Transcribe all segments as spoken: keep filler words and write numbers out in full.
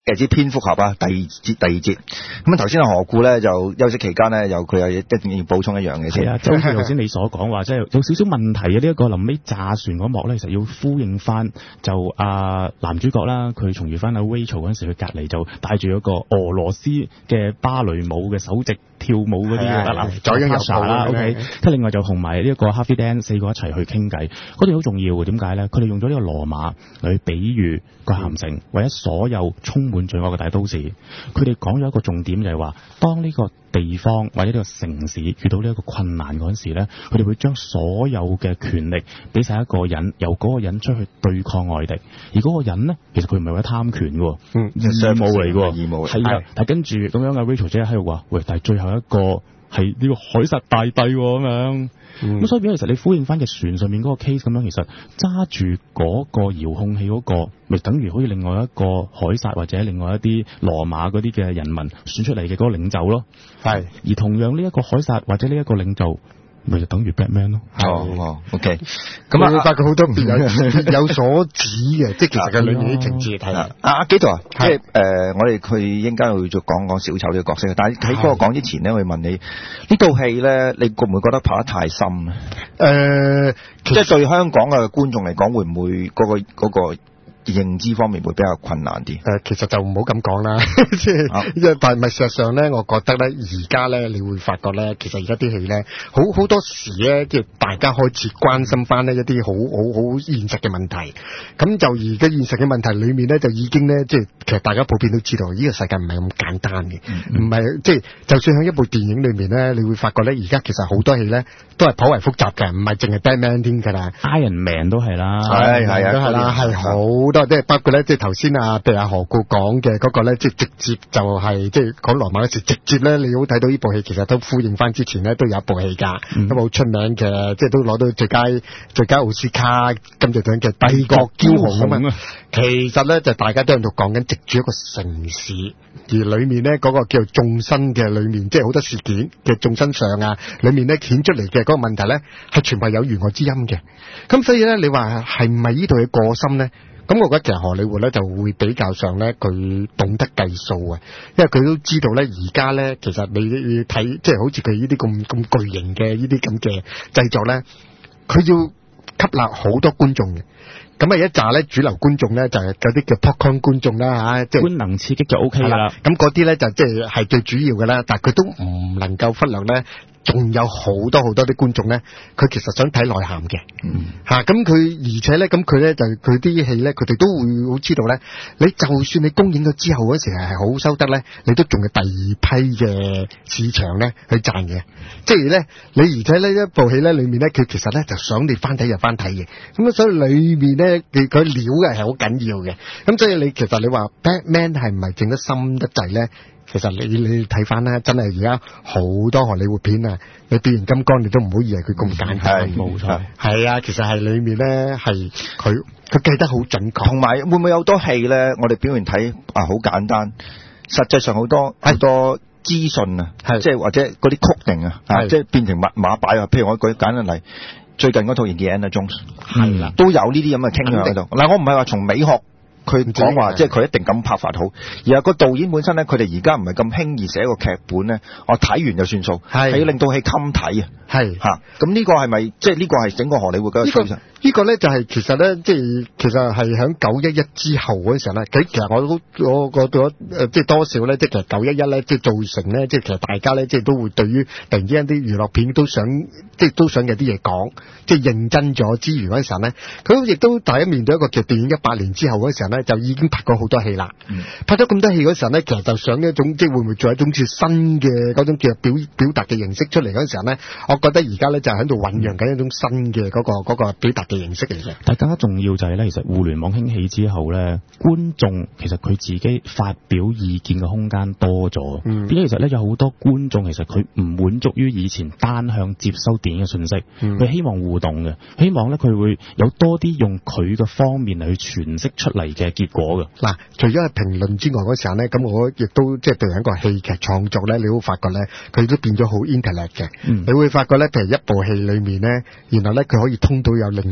誒之蝙蝠俠啊，第二節第二節。咁啊頭先阿何故咧就休息期間咧，有佢有一定要補充一樣嘅先。 係啊，就好似頭先你所講話，即係有少少問題嘅呢一個臨尾炸船嗰幕咧，其實要呼應翻就啊男主角啦，佢重遇翻阿 Rachel 嗰陣時，佢隔離就帶住一個俄羅斯嘅芭蕾舞嘅首席跳舞嗰啲嘅啦， 左擁右抱啦 ，OK。跟另外就同埋呢一個 Harvey Dent 四個一齊去傾偈，嗰段好重要嘅。點解咧？佢哋用咗呢個羅馬嚟去比喻個咸城，或者所有充滿罪惡嘅大都市。佢哋講咗一個重點就係話，當呢個地方或者呢個城市遇到呢一個困難嗰陣時咧，佢哋會將所有嘅權力俾晒一個人，由嗰個人出去對抗外敵。而嗰個人咧，其實佢唔係為咗貪權嘅， 嗯， 義務嚟嘅， 義務係啊。但係跟住咁樣嘅 Rachel 姐喺度話，喂，但係最後一個係呢個凱撒大帝咁樣。咁、嗯、所以變咗，其實你呼應翻嘅船上面嗰個 case 咁樣，其實揸住嗰個遙控器嗰、嗰個，咪等於好似另外一個凱撒或者另外一啲羅馬嗰啲嘅人民選出嚟嘅嗰個領袖咯。係，而同樣呢一個凱撒或者呢一個領袖，咪就等於 Batman 咯。 哦哦 ，OK。 咁啊，會發覺好多別有有所指嘅，即係其實嘅裏面啲情節係啊。 阿幾度啊？即係誒，我哋佢應該會再講講小丑呢個角色。但係喺嗰個講之前咧，我會問你呢套戲咧，你覺唔會覺得拍得太深啊？誒、呃，即係對香港嘅觀眾嚟講，會唔會嗰、嗰個嗰、嗰個認知方面會比較困難啲？誒、 呃，其實就唔好咁講啦，即係，但係咪事實上咧，我覺得咧，而家咧，你會發覺咧，其實而家啲戲咧，好好多時咧，即係大家開始關心翻呢一啲好好好現實嘅問題。咁就而家現實嘅問題裏面咧，就已經咧，即係其實大家普遍都知道，呢個世界唔係咁簡單嘅，唔係即係，就算喺一部電影裏面咧，你會發覺咧，而家其實好多戲咧都係頗為複雜嘅，唔係淨係 Batman 添㗎啦 ，Iron Man 都係啦， 係係啊，都係啦，係好多。即係包括咧，即係頭先啊，譬如阿何故講嘅嗰個咧，即係直接就係即係講羅馬嗰時，直接咧，你好睇到呢部戲，其實都呼應翻之前咧都有一部戲㗎，咁好出名嘅，即係都攞到最佳最佳奧斯卡金像獎嘅《帝國驕雄》啊嘛。其實咧就大家都喺度講緊藉住一個城市，而裡面咧嗰個叫做眾生嘅裡面，即係好多事件嘅眾生上啊，裡面咧顯出嚟嘅嗰個問題咧，係全部有弦外之音嘅。咁所以咧，你話係唔係呢度嘅過深咧？咁我覺得其實荷里活咧就會比較上咧，佢懂得計數啊，因為佢都知道咧，而家咧其實你你睇即係好似佢呢啲咁咁巨型嘅呢啲咁嘅製作咧，佢要吸納好多觀眾嘅。咁啊一紮咧主流觀眾咧就係嗰啲叫 popcorn 觀眾啦嚇，即係觀能刺激就 O K 啦。 咁嗰啲咧就即係係最主要嘅啦，但係佢都唔能夠忽略咧。仲有好多好多啲觀眾咧，佢其實想睇內涵嘅，嚇咁佢而且咧，咁佢咧就佢啲戲咧，佢哋都會好知道咧。你就算你公映咗之後嗰時係好收得咧，你都仲有第二批嘅市場咧去賺嘅。即係咧，你而且呢一部戲咧裏面咧，佢其實咧就想你翻睇就翻睇嘅。咁所以裏面咧佢佢料嘅係好緊要嘅。咁所以你其實你話 Batman 係唔係整得深得滯咧？其實你你睇翻咧，真係而家好多荷里活片啊！你變形金剛，你都唔好以為佢咁簡單。 冇錯， 係啊，其實係裏面咧係佢佢計得好準確。 同埋會唔會有好多戲咧？我哋表面睇啊好簡單，實際上好多好多資訊啊，即係或者嗰啲曲定啊，即係變成密碼擺啊。譬如我舉簡單例，最近嗰套《Indiana Jones》係啦，都有呢啲咁嘅傾向喺度。嗱，我唔係話從美學。佢講話即係佢一定咁拍法好，而係個導演本身咧，佢哋而家唔係咁輕易寫一個劇本咧，我睇完就算數，係要令到戲襟睇啊，係嚇。咁呢個係咪即係呢個係整個荷里活嘅趨勢？ 呢個咧就係其實咧，即係其實係喺九一一之後嗰陣時候咧，佢其實我都我覺得誒，即係多少咧，即係其實九一一咧，即係造成咧，即係其實大家咧，即係都會對於突然之間啲娛樂片都想，即係都想有啲嘢講，即係認真咗之餘嗰陣時候咧，佢亦都第一面對一個其實電影一百年之後嗰陣時候咧，就已經拍過好多戲啦。嗯、拍咗咁多戲嗰陣時候咧，其實就想一種即係會唔會做一種似新嘅嗰種叫表表達嘅形式出嚟嗰陣時候咧，我覺得而家咧就喺度醖釀緊一種新嘅嗰、嗰個嗰、嗰個表達嘅形式嚟嘅。 但係更加重要就係咧，其實互聯網興起之後咧，觀眾其實佢自己發表意見嘅空間多咗。嗯，變咗其實咧有好多觀眾其實佢唔滿足於以前單向接收電影嘅信息，佢、嗯、希望互動嘅，希望咧佢會有多啲用佢嘅方面嚟去詮釋出嚟嘅結果嘅。嗱， 除咗係評論之外嗰時候咧，咁我亦都即係對一個戲劇創作咧，你會發覺咧，佢都變咗好 intellect 嘅。嗯，你會發覺咧，譬如一部戲裏面咧，然後咧佢可以通到有另外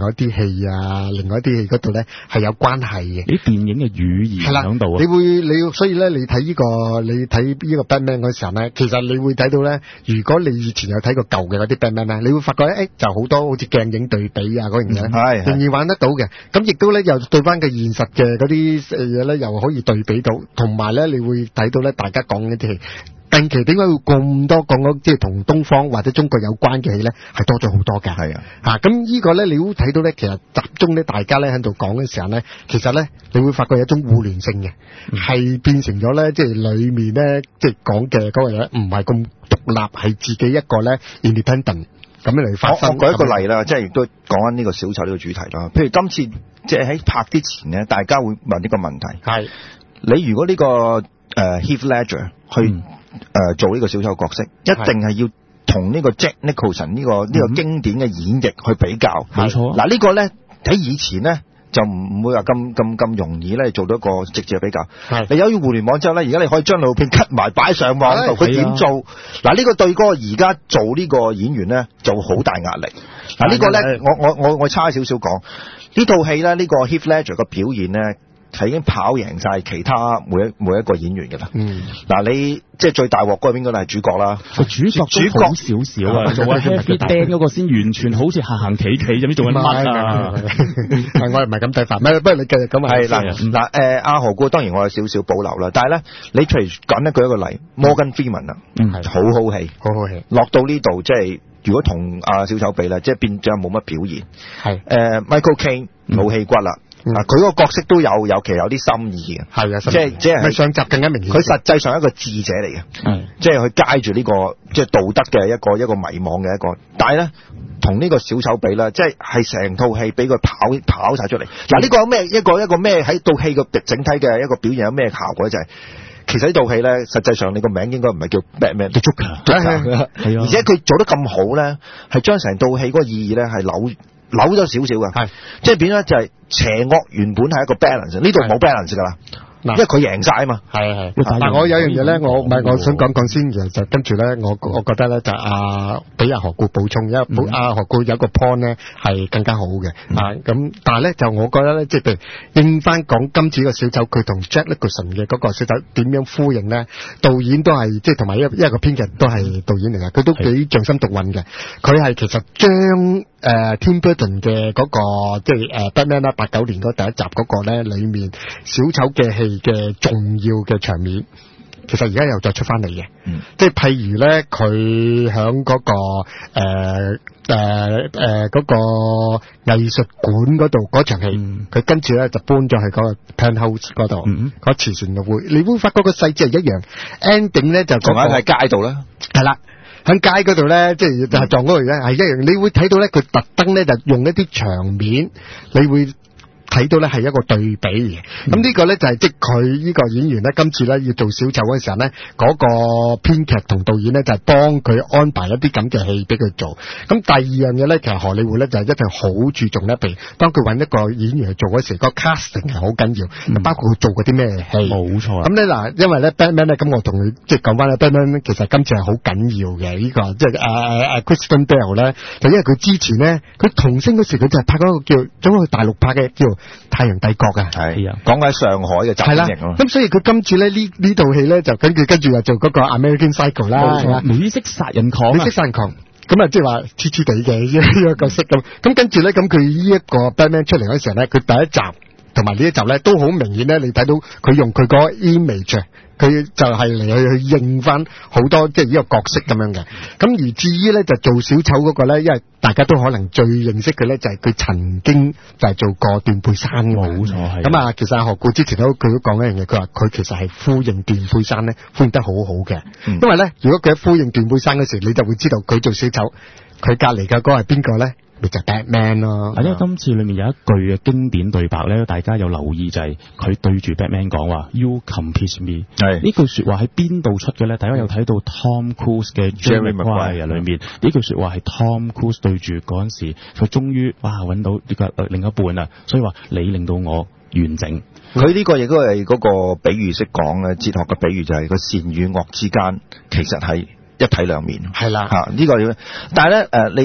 外一啲戲啊，另外一啲戲嗰度咧係有關係嘅。 啲電影嘅語言喺度啊， 你會你所以咧，你睇呢、這個你睇呢個 Batman 嗰時候咧，其實你會睇到咧，如果你以前有睇過舊嘅嗰啲 Batman 咧，你會發覺咧，誒就好多好似鏡影對比啊嗰樣嘢，係、嗯、仍然玩得到嘅。咁亦都咧又對翻個現實嘅嗰啲嘢咧，又可以對比到，同埋咧你會睇到咧，大家講一啲戲。近期點解會咁多講嗰即係同東方或者中國有關嘅戲咧，係多咗好多㗎。係啊，嚇咁呢個咧，你會睇到咧，其實集中咧，大家咧喺度講嘅時候咧，其實咧，你會發覺有一種互聯性嘅，係、嗯、變成咗咧，即係裡面咧，即係講嘅嗰個嘢唔係咁獨立，係自己一個咧 independent 咁樣嚟發生。我我舉一個例啦，即係亦都講緊呢個小丑呢個主題啦。譬如今次即係喺拍之前咧，大家會問呢個問題：係你如果呢、這個誒、呃、Heath Ledger 去。嗯誒、呃，做呢個小丑角色，一定係要同呢個 Jack Nicholson 呢、這個呢、這個經典嘅演繹去比較。冇錯。嗱、這個、呢個咧喺以前咧就唔會話咁咁咁容易咧做到一個直接嘅比較。係。你有咗互聯網之後咧，而家你可以將老片 cut 埋擺上網度，佢點做？嗱呢、這個對嗰個而家做呢個演員咧就好大壓力。嗱、這個、呢個咧，我我我我差少少講呢套戲咧，呢、這個 Heath Ledger 嘅表現咧。係已經跑贏晒其他每一每一個演員嘅啦。嗯，嗱你即係最大鑊嗰個邊個係主角啦？個主角主角少少啊，做阿 Happy Dan 嗰個先完全好似行行企企咁，做緊乜啊？係我唔係咁睇法，唔係不如你繼續咁啊。係嗱嗱誒，阿何故當然我有少少保留啦，但係咧你譬如講一舉一個例 ，Morgan Freeman 啊，嗯係好好戲，好好戲，落到呢度即係如果同阿小丑比咧，即係變咗冇乜表現。係誒 Michael Caine 老戲骨啦。嗱，佢嗰個角色都有有其實有啲心意嘅，係啊，即係即係上集更加明顯。佢實際上係一個智者嚟嘅，係即係佢街住呢個即係道德嘅一個一個迷惘嘅一個，但係咧同呢個小丑比咧，即係係成套戲俾佢跑跑曬出嚟。嗱、嗯，呢個有咩一個一個咩喺套戲嘅整體嘅一個表現有咩效果就係、是，其實呢套戲咧實際上你個名應該唔係叫 Batman， 叫 Joker， 係啊，而且佢做得咁好咧，係將成套戲嗰個意義咧係扭。扭咗少少嘅，係即係變咗就係邪惡原本係一個 balance， 呢度冇 balance 㗎啦。因為佢贏晒啊嘛，係係。但係我有樣嘢咧，我唔係我想講講先，就跟住咧，我我覺得咧就阿俾阿何故補充，因為阿何故有一個 point 咧係更加好嘅，啊咁，但係咧就我覺得咧，即係譬如應翻講今次個小丑佢同 Jack Nicholson 嘅嗰個小丑點樣呼應咧，導演都係即係同埋一一個編劇都係導演嚟嘅，佢都幾匠心獨運嘅，佢係其實將誒 Tim Burton 嘅嗰個即係誒 Batman 啦八九年嗰第一集嗰個咧裏面小丑嘅戲嘅重要嘅場面，其實而家又再出翻嚟嘅，即係譬如咧，佢響嗰個誒誒誒嗰個藝術館嗰度嗰場戲，佢、嗯、跟住咧就搬咗去嗰個 penthouse 嗰度，嗰慈善嘅會，你會發覺個細節係一樣 ending 咧就講喺街度啦，係啦。喺街嗰度咧，即係就係撞嗰度咧，係一樣。你會睇到咧，佢特登咧就用一啲場面，你會睇到咧係一個對比嘅。咁、嗯、呢個咧就係即係佢呢個演員咧，今次咧要做小丑嗰陣時候咧，嗰、那個編劇同導演咧就係幫佢安排一啲咁嘅戲俾佢做。咁第二樣嘢咧，其實荷里活咧就係一定好注重咧，譬如當佢揾一個演員去做嗰時，個 casting 係好緊要，嗯、包括佢做過啲咩戲。冇錯。咁咧嗱，因為咧 Batman 咧，咁我同佢即係講翻咧 Batman 其實今次係好緊要嘅呢、這個，即係誒誒 Christian Bale 咧，就因為佢之前咧，佢童星嗰時佢就係拍嗰個叫，咁去大陸拍嘅叫太陽帝國啊，係啊，講緊上海嘅集英型咯。咁所以佢今次咧呢呢套戲咧就跟住跟住又做嗰個 American Psycho 啦，冇錯，美式殺人狂，美式殺人狂。咁啊，即係話黐黐地嘅呢個角色咁。咁跟住咧，咁佢呢一個 Batman 出嚟嗰時候咧，佢第一集同埋呢一集咧都好明顯咧，你睇到佢用佢個 image。佢就係嚟去去應翻好多即係呢個角色咁樣嘅，咁而至於咧就做小丑嗰個咧，因為大家都可能最認識佢咧就係佢曾經就係做過斷背山嘅，冇錯係。咁啊，其實阿何故之前都佢都講一樣嘢，佢話佢其實係呼應斷背山咧，呼應得好好嘅、嗯。因為咧，如果佢喺呼應斷背山嗰時，你就會知道佢做小丑，佢隔離嘅嗰個係邊個咧？咪就係 Batman 咯。因為今次裏面有一句嘅經典對白咧，大家有留意就係佢對住 Batman 講話 You complete me。係呢句説話喺邊度出嘅咧？大家有睇到 Tom Cruise 嘅 Jerry Maguire 裏面呢句説話係 Tom Cruise 對住嗰陣時，佢終於哇揾到呢個另一半啦，所以話你令到我完整。佢呢個亦都係嗰個比喻式講嘅哲學嘅比喻，就係個善與惡之間其實係一體兩面。係啦，嚇、這、呢個，但係咧誒你。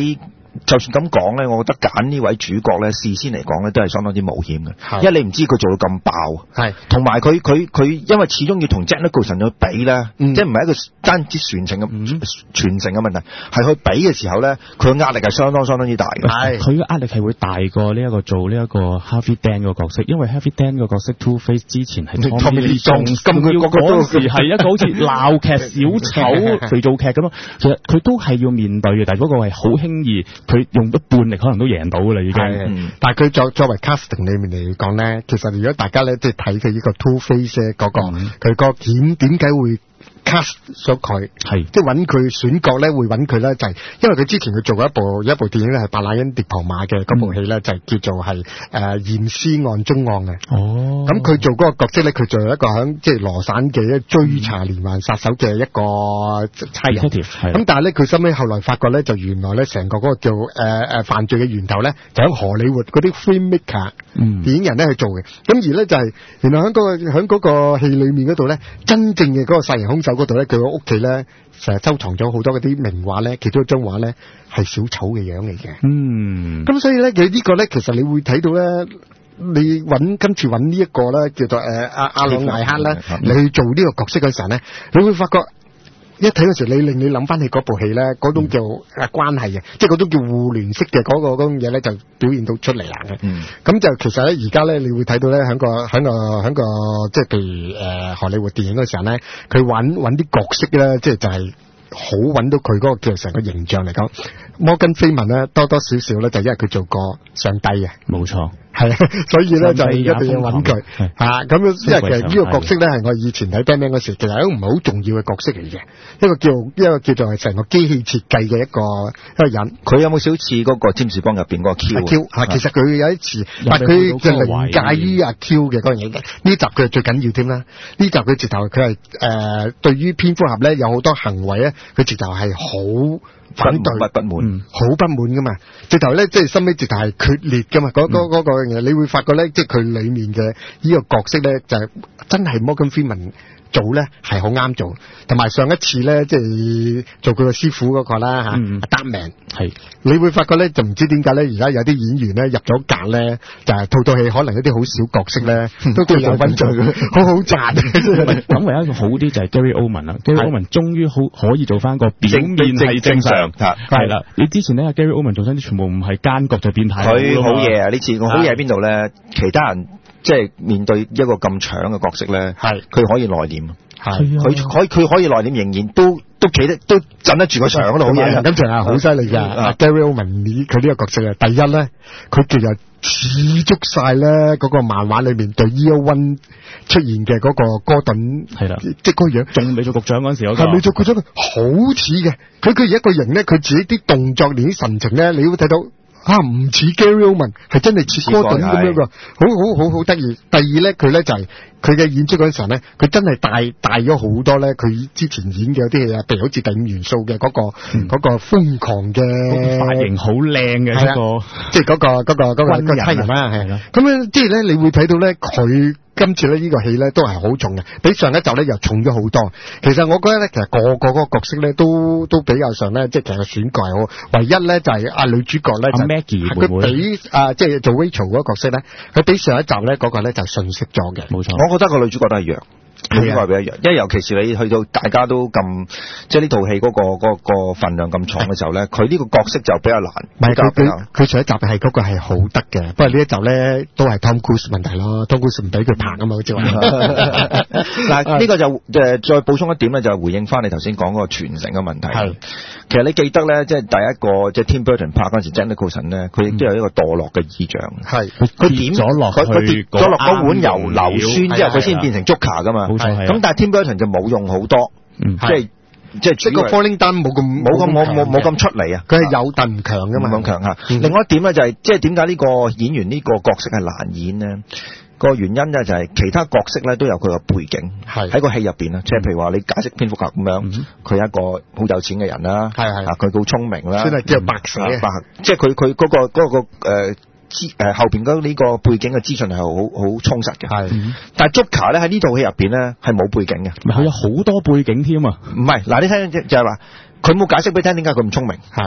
就算咁講咧，我覺得揀呢位主角咧，事先嚟講咧都係相當之冒險嘅，因為你唔知佢做到咁爆， 係同埋佢佢佢，因為始終要同 Jack Nicholson 去比咧，嗯、即係唔係一個單止傳承嘅傳承嘅問題，係去比嘅時候咧，佢嘅壓力係相當相當之大嘅。 係佢嘅壓力係會大過呢一個做呢一個 Harvey Dent 個角色，因為 Harvey Dent 個角色 Two Face 之前係 Tommy Lee Jones，咁佢嗰時係一個好似鬧劇小丑肥皂劇咁咯，其實佢都係要面對嘅，但係嗰個係好輕易，佢用咗半力可能都贏到㗎啦已經。 嗯、但係佢作作為 casting 裏面嚟講咧，其實如果大家咧即係睇佢呢個 Two Face 嗰、那個，佢、嗯、個點點解會 cast 咗佢，係即係揾佢選角咧，會揾佢咧就係、是、因為佢之前佢做過一部一部電影咧係白乃恩迪龐馬嘅嗰部戲咧、嗯、就係叫做係誒驗屍案中案嘅。哦，咁佢做嗰個角色咧，佢做一個響即係羅省嘅追查連環殺手嘅一個差人。咁、嗯、但係咧佢收尾後來發覺咧，就原來咧成個嗰個叫誒誒、呃、犯罪嘅源頭咧，就喺荷里活嗰啲 filmmaker、嗯、電影人咧去做嘅。咁而咧就係、是、原來喺嗰、那個喺嗰個戲裏面嗰度咧，真正嘅嗰個殺人兇手嗰度咧，佢個屋企咧成日收藏咗好多嗰啲名畫咧，其中一張畫咧係小丑嘅樣嚟嘅。嗯，咁所以咧佢呢個咧，其實你會睇到咧，你揾今次揾呢一個咧叫做誒阿阿朗艾克咧，你去做呢個角色嘅時候咧，你會發覺。一睇嗰時，你令你諗翻起嗰部戲咧，嗰種叫啊關係嘅，嗯、即係嗰種叫互聯式嘅嗰、嗰個嗰種嘢咧，就表現到出嚟啦嘅。咁、嗯、就其實咧，而家咧，你會睇到咧，喺個喺個喺個即係譬如誒、呃、荷里活電影嗰時候咧，佢揾揾啲角色咧，即係就係、是。好揾到佢嗰個叫成個形象嚟講，摩根菲文咧多多少少咧就因為佢做過上帝嘅，冇錯，係啊，所以咧就一定要揾佢嚇咁樣，因為其實呢個角色咧係我以前睇 Batman 嗰時，其實都唔係好重要嘅角色嚟嘅，一個叫一個叫做係成個機器設計嘅一個一個人。佢有冇少似嗰個占士邦入邊嗰個 Q？ Q 係其實佢有一次，但佢就凌駕於阿 Q 嘅嗰樣嘢嘅。呢集佢係最緊要添啦，呢集佢直頭佢係誒對於蝙蝠俠咧有好多行為咧。佢直頭係好反對、不不滿，好不滿噶嘛。直頭咧，即係心尾直頭係決裂噶嘛。嗰嗰嗰個嘢，你會發覺咧，即係佢裏面嘅呢個角色咧，就係、是、真係 Morgan Freeman 做咧係好啱做。同埋上一次咧，即係做佢個師傅嗰個啦嚇，阿 Darkman 係，你會發覺咧，就唔知點解咧，而家有啲演員咧入咗格咧，就係套套戲可能有啲好小角色咧，都叫有份做，好好賺。 咁唯一一個好啲就係 Gary Oldman 啦，Gary Oldman 終於好可以做翻個表面係正常，係啦。你之前咧 Gary Oldman 做親啲全部唔係奸角就變態。 佢好嘢啊！呢次我好嘢喺邊度咧？其他人即係面對一個咁搶嘅角色咧，係佢可以內斂。係，佢可以佢可以內斂，仍然都都企得都鎮得住個場嗰度好嘢。咁就係好犀利㗎。阿 Gary Oldman 佢呢個角色啊，第一咧，佢其實似足晒咧嗰個漫畫裏面對 Year One 出現嘅嗰個哥頓，係啦，即係嗰個樣，仲未做局長嗰陣時嗰個，係未做局長，好似嘅。佢佢而一個人咧，佢自己啲動作連啲神情咧，你會睇到。啊，唔似 Gary Oldman，係真係似哥頓咁樣噶，好好好好得意。第二咧，佢咧就係佢嘅演出嗰陣時候咧，佢真係帶帶咗好多咧，佢之前演嘅有啲戲啊，譬如好似第五元素嘅嗰、嗰個嗰、嗯嗰個瘋狂嘅髮型好靚嘅一個，即係嗰個嗰、嗰個嗰、嗰個軍人啦，係啦。咁樣即係咧，你會睇到咧佢。今次咧呢個戲咧都係好重嘅，比上一集咧又重咗好多。其實我覺得咧，其實個個嗰個角色咧都都比較上咧，即係其實選角係好。唯一咧就係、是、阿女主角咧，阿 Maggie 佢比啊即係做 Rachel 嗰個角色咧，佢比上一集咧嗰、那個咧就遜色咗嘅。冇錯，我覺得個女主角都係弱。應該係比較弱，因為尤其是你去到大家都咁，即係呢套戲嗰個嗰、嗰個份量咁重嘅時候咧，佢呢個角色就比較難。唔係佢佢佢上一集係嗰個係好得嘅，不過呢一集咧都係 Tom Cruise 問題咯 ，Tom Cruise 唔俾佢拍啊嘛，好似話。嗱呢個就誒再補充一點咧，就係回應翻你頭先講嗰個傳承嘅問題。係，其實你記得咧，即係第一個即係 Tim Burton 拍嗰陣時 Jack Nicholson 咧，佢亦都有一個墮落嘅意象。係，佢點咗落佢佢跌咗落嗰碗油硫酸之後，佢先變成 Joker 噶嘛。咁但係 Tim Burton 就冇用好多，嗯、即係即係即個 Falling Down 冇咁冇咁冇冇冇咁出嚟啊！佢係有但唔強噶嘛，咁強嚇。另外一點咧就係、是、即係點解呢個演員呢個角色係難演呢？個原因咧就係其他角色咧都有佢個背景，喺個戲入邊啦。即係譬如話你解釋蝙蝠俠咁樣，佢、嗯、係一個好有錢嘅人啦，係係啊，佢好聰明啦，算係叫白寫、嗯，白即係佢佢嗰個嗰、嗰個誒。呃資誒後邊嗰呢個背景嘅資訊係好好充實嘅，係、嗯。但係 Joker 咧喺呢套戲入邊咧係冇背景嘅，佢有好多背景添啊。唔係嗱，你聽就係話佢冇解釋俾你聽點解佢咁聰明，係。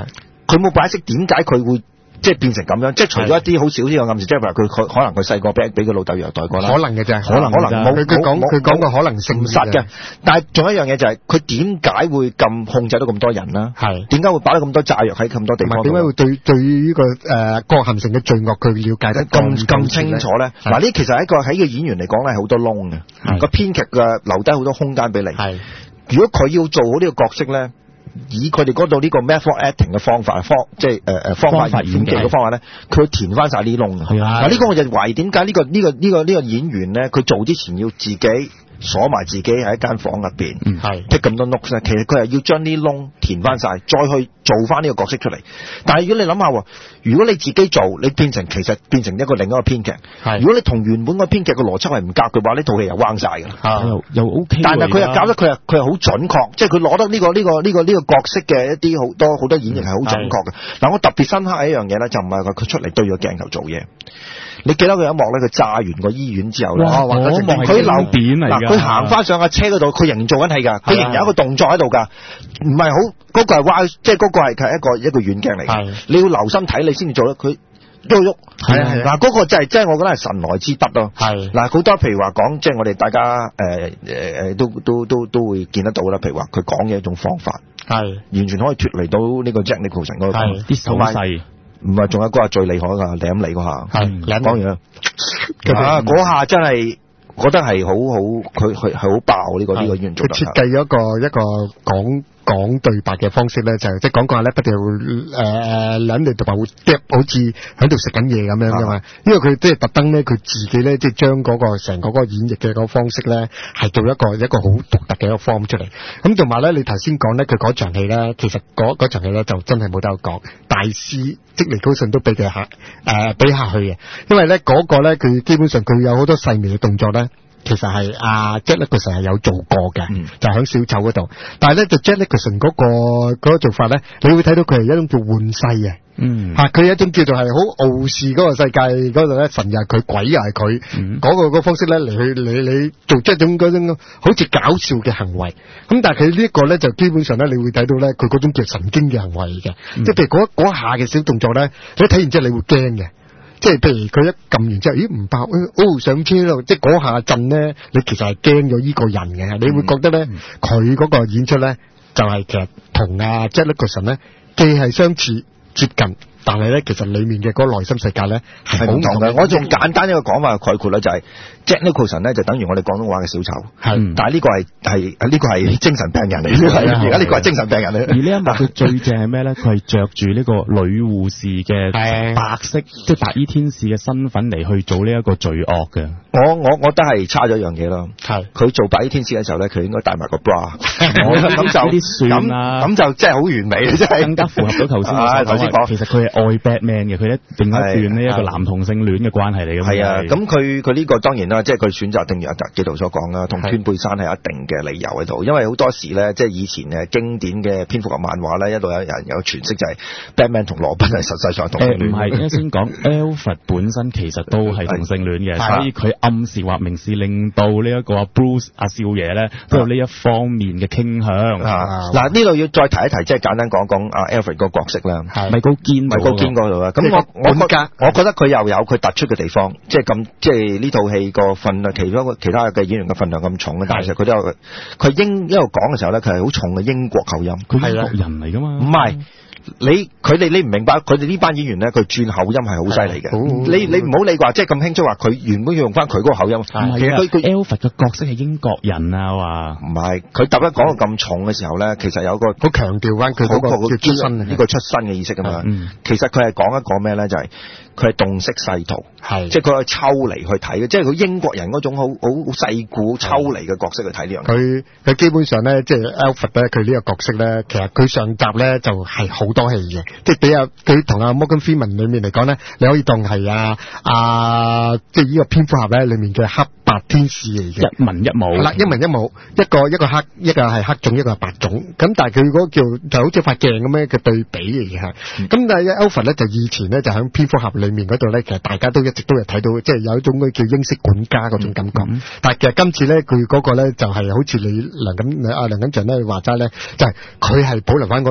佢冇解釋點解佢會。即係變成咁樣，即係除咗一啲好少啲嘅暗示，即係話佢佢可能佢細個俾俾佢老豆虐待過啦， 可能嘅啫， 可能可能冇佢佢講佢講個可能性唔實嘅。但係仲有一樣嘢就係佢點解會咁控制到咁多人啦？係點解會擺到咁多炸藥喺咁多地方？ 點解會對對於呢個誒郭含成嘅罪惡佢了解得咁咁清楚咧？嗱，呢其實喺個喺個演員嚟講咧係好多窿嘅，個編劇嘅留低好多空間俾你。係如果佢要做好呢個角色咧。以佢哋嗰度呢個 method acting 嘅方法，方即係誒誒方法演技嘅方法咧，佢填翻晒呢窿嘅。嗱，呢個我就懷疑點解呢個呢個呢個呢個演員咧，佢做之前要自己鎖埋自己喺一間房入邊，係剔咁多 notes 咧，其實佢係要將呢窿填翻晒，再去做翻呢個角色出嚟。但係如果你諗下，如果你自己做，你變成其實變成一個另一個編劇。如果你同原本個編劇嘅邏輯係唔夾嘅話，呢套戲又彎晒㗎啦。 又又 OK。 但係佢又搞得佢係佢係好準確，即係佢攞得呢個呢個呢個呢個角色嘅一啲好多好多演繹係好準確嘅。嗱，我特別深刻嘅一樣嘢咧，就唔係話佢出嚟對住鏡頭做嘢。你記得佢一幕咧，佢炸完個醫院之後咧，佢流片嚟㗎。嗱，佢行翻上架車嗰度，佢仍然做緊戲㗎，佢仍然有一個動作喺度㗎，唔係好嗰個係歪，即係嗰個係係一個一個遠鏡嚟嘅。你要留心睇，你先至做得佢喐喐。係啊係啊，嗱嗰個就係即係我覺得係神來之筆咯。係嗱，好多譬如話講，即係我哋大家誒誒誒都都都都會見得到啦。譬如話佢講嘅一種方法，係完全可以脫離到呢個 Jack Nicholson 嗰個啲手勢。唔係，仲有嗰下最厲害㗎，舐嚟嗰下。係舐講完啦。啊，嗰下真係覺得係好好，佢佢係好爆呢個呢個演員做得。佢設計咗一個一個講講對白嘅方式咧，就係即係講講下咧，不斷會誒諗嚟對白會夾，好似喺度食緊嘢咁樣㗎嘛。因為佢即係特登咧，佢自己咧即係將嗰個成個嗰個演繹嘅嗰個方式咧，係做一個一個好獨特嘅一個 form 出嚟。咁同埋咧，你頭先講咧，佢嗰場戲咧，其實嗰嗰場戲咧就真係冇得講，大師即尼高遜都俾佢下誒俾下去嘅，因為咧嗰個咧佢基本上佢有好多細微嘅動作咧。其實係阿 Jack Nicholson係有做過嘅，嗯、就喺小丑嗰度。但係咧，就 Jack Nicholson 嗰個嗰、嗰個做法咧，你會睇到佢係一種叫換世嘅，嗯，吓佢一種叫做係好傲視嗰個世界嗰度咧，神又係佢，鬼又係佢，嗰、嗯嗰個、嗰個方式咧嚟去你你做即係種嗰種好似搞笑嘅行為。咁但係佢呢一個咧就基本上咧，你會睇到咧佢嗰種叫神經嘅行為嘅，嗯、即係譬如嗰嗰下嘅小動作咧，你睇完之後你會驚嘅。即係譬如佢一撳完之後，咦唔爆，哦上車咯！即係嗰下震咧，你其實係驚咗依個人嘅，你會覺得咧，佢嗰、嗯、個演出咧，就係、是、其實同阿 Jack Nicholson咧，既係相似接近，但係咧，其實裡面嘅嗰個內心世界咧係唔同嘅。我仲簡單一個講法概括咧，就係、是、Jack Nicholson 咧，就等於我哋廣東話嘅小丑。係、嗯，但係呢個係係呢個係精神病人嚟嘅。係啊，而家呢個係精神病人嚟。而呢一幕佢最正係咩咧？佢係着住呢個女護士嘅白色，即係白衣天使嘅身份嚟去做呢一個罪惡嘅。我我我覺得係差咗一樣嘢咯。係，佢做白衣天使嘅時候咧，佢應該戴埋個 bra。咁就啲算啦。咁就真係好完美，真係更加符合到頭先我頭先講。其實佢係愛 Batman 嘅，佢一定一段呢一個男同性戀嘅關係嚟嘅。係啊，咁佢佢呢個當然啦，即係佢選擇定如阿紀陶所講啦，同斷背山係一定嘅理由喺度。因為好多時咧，即係以前嘅經典嘅蝙蝠俠漫畫咧，一度有人有詮釋就係 Batman 同羅賓係實際上同性戀。誒唔係，啱先講 Alfred 本身其實都係同性戀嘅，所以佢暗示或明示令到呢一個 Bruce 阿少爺咧都有呢一方面嘅傾向。嗱呢度要再提一提，即係簡單講講阿 Alfred 個角色啦，米高堅米高堅嗰度啦。咁我我覺得我覺得佢又有佢突出嘅地方，即係咁即係呢套戲個份量，其中一個其他嘅演員嘅份量咁重嘅，但係其實佢都有佢英一路講嘅時候咧，佢係好重嘅英國口音，佢係英國人嚟噶嘛？唔係。你佢哋你唔明白，佢哋呢班演員咧，佢轉口音係好犀利嘅。你你唔好理話，即係咁輕鬆話，佢原本要用翻佢嗰個口音。其實佢佢 Alfred 嘅角色係英國人啊，話唔係佢特登講到咁重嘅時候咧，其實有個好強調翻佢嗰個叫出身呢個出身嘅意識啊嘛。其實佢係講一個咩咧，就係佢係洞悉世途，係即係佢係抽離去睇嘅，即係佢英國人嗰種好好世故抽離嘅角色去睇呢樣嘢。佢佢基本上咧，即係 Alfred 咧，佢呢個角色咧，其實佢上集咧就係好多戲嘅，即係比較佢同阿 Morgan Freeman 裏面嚟講咧，你可以當係啊啊，即係呢個蝙蝠俠咧裏面嘅黑白天使嚟嘅，一文一武。嗱，一文一武，一個一個黑，一個係黑種，一個係白種。咁但係佢嗰個叫就好似塊鏡咁樣嘅對比嚟嘅。咁、嗯、但係 Alfred 咧就以前咧就喺蝙蝠俠裏面嗰度咧，其實大家都一直都有睇到，即係有一種叫英式管家嗰種感覺。嗯、但係其實今次咧佢嗰個咧就係好似你梁錦阿梁錦祥咧話齋咧，就係佢係保留翻嗰個叫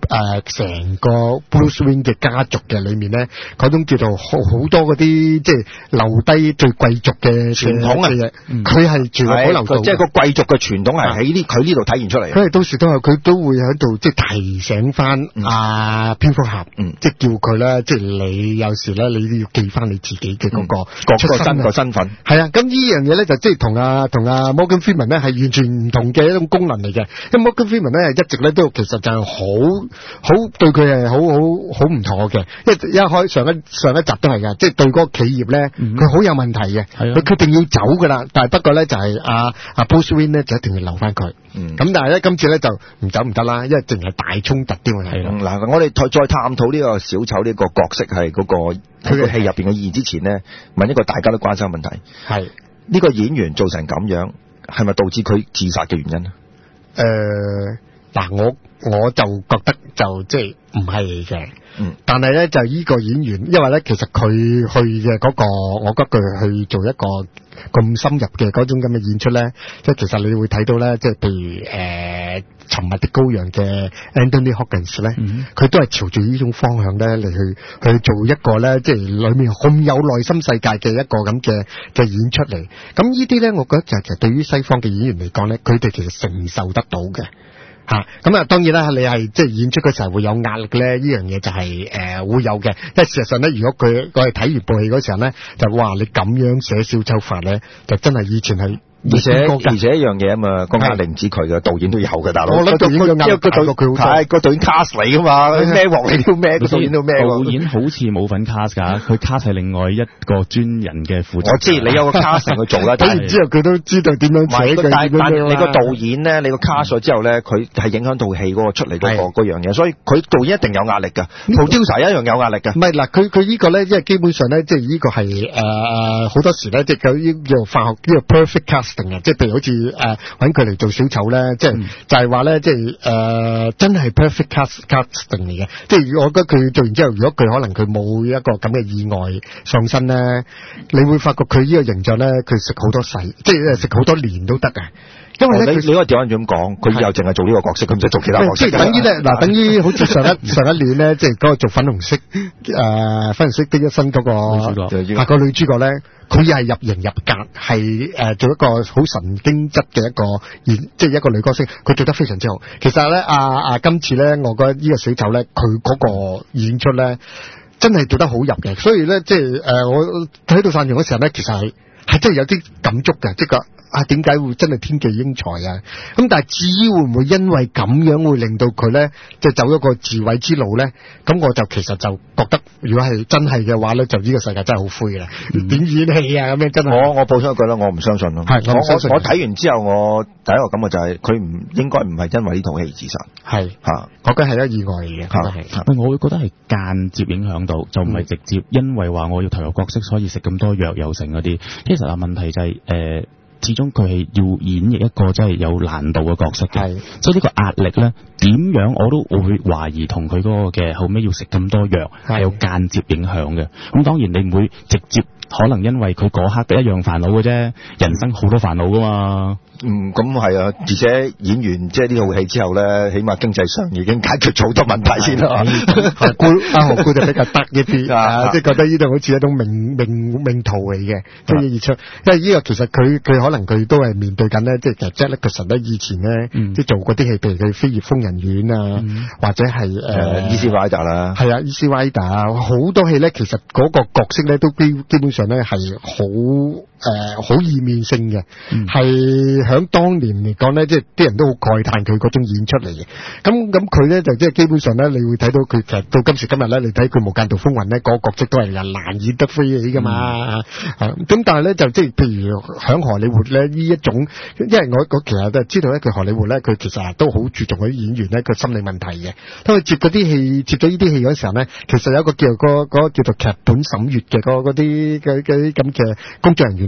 誒成個 Bruce Wayne 嘅家族嘅裏面咧，嗰種叫做好好多嗰啲即係留低最貴族嘅傳統啊嘅嘢，佢係全部保留到， 即係個貴族嘅傳統係喺呢佢呢度體現出嚟。 佢哋到時都係佢都會喺度即係提醒翻阿蝙蝠俠，即係叫佢咧，即係你有時咧你都要記翻你自己嘅嗰個出身個身份。係啊，咁呢樣嘢咧就即係同阿同阿 Morgan Freeman 咧係完全唔同嘅一種功能嚟嘅。因為 Morgan Freeman 咧一直咧都其實就係好好對佢係好好好唔妥嘅，因為一開上一上一集都係㗎，即係對嗰個企業咧佢好有問題嘅，佢決定要走㗎啦。但係不過咧就係阿阿 Bruce Wayne 咧就一定要留翻佢。咁、嗯、但係咧今次咧就唔走唔得啦，因為淨係大衝突啲問題。 嗱，我哋再探討呢個小丑呢個角色係嗰、那個佢個戲入邊嘅意義之前咧，問一個大家都關心嘅問題：係呢、這個演員做成咁樣，係咪導致佢自殺嘅原因咧？ 誒、呃，嗱，我我就覺得就即係唔係嘅。嗯，但係咧就呢個演員，因為咧其實佢去嘅嗰、那個，我覺得佢去做一個咁深入嘅嗰種咁嘅演出咧，即係其實你會睇到咧，即係譬如誒《沉默的羔羊》嘅 Anthony Hopkins 咧，佢、嗯、都係朝住呢種方向咧嚟去去做一個咧，即係裏面咁有內心世界嘅一個咁嘅嘅演出嚟。咁呢啲咧，我覺得就係其實對於西方嘅演員嚟講咧，佢哋其實承受得到嘅。吓，咁啊，當然啦，你係即係演出嘅時候會有壓力咧，呢樣嘢就係、是、誒、呃、會有嘅。因為事實上咧，如果佢我哋睇完部戲嗰時候咧，就哇你咁樣寫小丑法咧，就真係以前係。而且而且一樣嘢啊嘛，個壓力唔止佢嘅，導演都有嘅，大佬。我諗導演嘅壓力大過佢好多。係個導演 cast 你噶嘛，孭鑊你都孭，個導演都孭。 導演好似冇份 cast 㗎，佢 cast 係另外一個專人嘅負責。 我知你有個 cast 去做啦， 睇完之後佢都知道點樣寫嘅。 但但你個導演咧，你個 cast 咗之後咧，佢係影響套戲嗰個出嚟嗰個嗰樣嘢，所以佢導演一定有壓力㗎。producer 一樣有壓力㗎。 唔係嗱，佢佢呢個咧，即係基本上咧，即係呢個係誒好多時咧，即係佢叫化學呢個 perfect casting 啊，即係譬如好似。誒，揾佢嚟做小丑咧，即係、嗯、就係話咧，即係誒，真係 perfect cast casting 嚟嘅。即係我覺得佢做完之後，如果佢可能佢冇一個咁嘅意外喪身咧，你會發覺佢呢個形象咧，佢食好多世，即係食好多年都得嘅。因為咧， 你你可以調翻轉咁講，佢以後淨係做呢個角色，佢唔使做其他角色。 即係等於咧，嗱，等於好似上一上一年咧，即係嗰個做粉紅色誒、呃、粉紅色的一生嗰、那個女主角，啊、那個女主角咧，佢又係入型入格，係誒、呃、做一個好神經質嘅一個演，即係一個女歌星，佢做得非常之好。其實咧，啊啊今次咧，我覺得呢個小丑咧，佢嗰個演出咧，真係做得好入嘅。所以咧，即係誒、呃、我睇到散場嗰時候咧，其實係係真係有啲感觸嘅，即係個。啊，點解會真係天妒英才啊？咁但係至於會唔會因為咁樣會令到佢咧，即係走咗個自毀之路咧？咁我就其實就覺得，如果係真係嘅話咧，就呢個世界真係好灰啦！點、嗯、演戲啊咁樣真係。我我補充一句啦，我唔相信咯。係，我唔相信。我睇完之後，我第一個感覺就係佢唔應該唔係因為呢套戲而自殺。係嚇，我覺得係一個意外嚟嘅。係， 我會覺得係間接影響到，就唔係直接，因為話我要投入角色，所以食咁多藥有成嗰啲。其實啊，問題就係、是、誒。呃始終佢係要演繹一個真係有難度嘅角色嘅，所以呢個壓力咧，點樣我都會懷疑同佢嗰個嘅後尾要食咁多藥係有間接影響嘅。咁當然你唔會直接可能因為佢嗰刻一樣煩惱嘅啫，人生好多煩惱噶嘛。 嗯，咁係啊，而且演完即係呢套戲之後咧，起碼經濟上已經解決咗好多問題先啦。何姑阿何姑就比較得一啲啊，即係覺得呢度好似一種命命命途嚟嘅，即係演出。因為呢個其實佢佢可能佢都係面對緊咧，即係其實 Jack Nicholson 咧以前咧，嗯、即係做嗰啲戲，譬如佢《飛越瘋人院》啊，嗯、或者係誒 Easy Rider 啦，係啊 Easy Rider 啊，好多戲咧，其實嗰個角色咧都基基本上咧係好。誒，好異、呃、面性嘅，係響、嗯、當年嚟講咧，即係啲人都好慨嘆佢嗰種演出嚟嘅。咁咁佢咧就即係基本上咧，你會睇到佢其實到今時今日咧，你睇佢《無間道風雲》咧，嗰個角色都係人難演得飛起噶嘛。咁、嗯、但係咧就即係譬如響荷里活咧呢一種，因為我我其實都係知道咧，佢荷里活咧佢其實都好注重嗰啲演員咧佢心理問題嘅。當佢接嗰啲戲，接咗呢啲戲嗰時候咧，其實有一個叫個嗰個叫做劇本審閱嘅嗰嗰啲嗰啲咁嘅工作人員。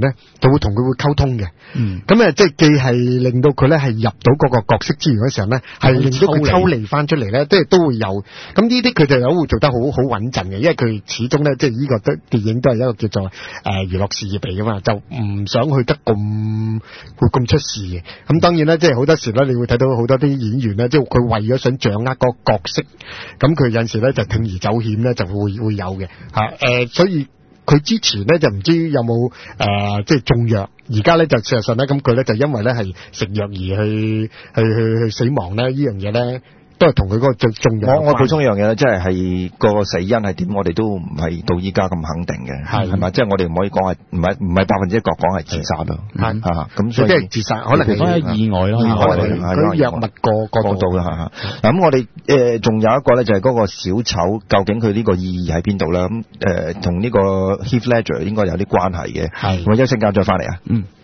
咧，就會同佢會溝通嘅。 嗯， 咁誒，即係既係令到佢咧係入到嗰個角色之餘嗰時候咧，係令到佢抽離翻出嚟咧，即係都會有。咁呢啲佢就有會做得好好穩陣嘅，因為佢始終咧，即係呢個都電影都係一個叫做誒娛樂事業嚟噶嘛，就唔想去得咁會咁出事嘅。咁當然啦，即係好多時咧，你會睇到好多啲演員咧，即係佢為咗想掌握嗰個角色，咁佢有陣時咧就鋌而走險咧，就會會有嘅嚇誒，所以。佢之前咧就唔知有冇誒、呃、即係中藥，而家咧就事實上咧咁佢咧就因為咧係食藥而去去去去死亡咧，呢樣嘢咧都係同佢嗰個中中藥。 我我補充一樣嘢咧，即係係個死因係點，我哋都唔係到依家咁肯定嘅，係係咪？即係我哋唔可以講係唔係唔係百分之一個講係自殺咯，係啊咁所以即係自殺，可能係意外咯， 意外嚟，佢藥物過過度啦嚇。咁我哋誒仲有一個咧就係嗰個小丑，究竟佢呢個意義喺邊度咧？咁誒同呢個 Heath Ledger 應該有啲關係嘅。係，我休息間再翻嚟啊。嗯。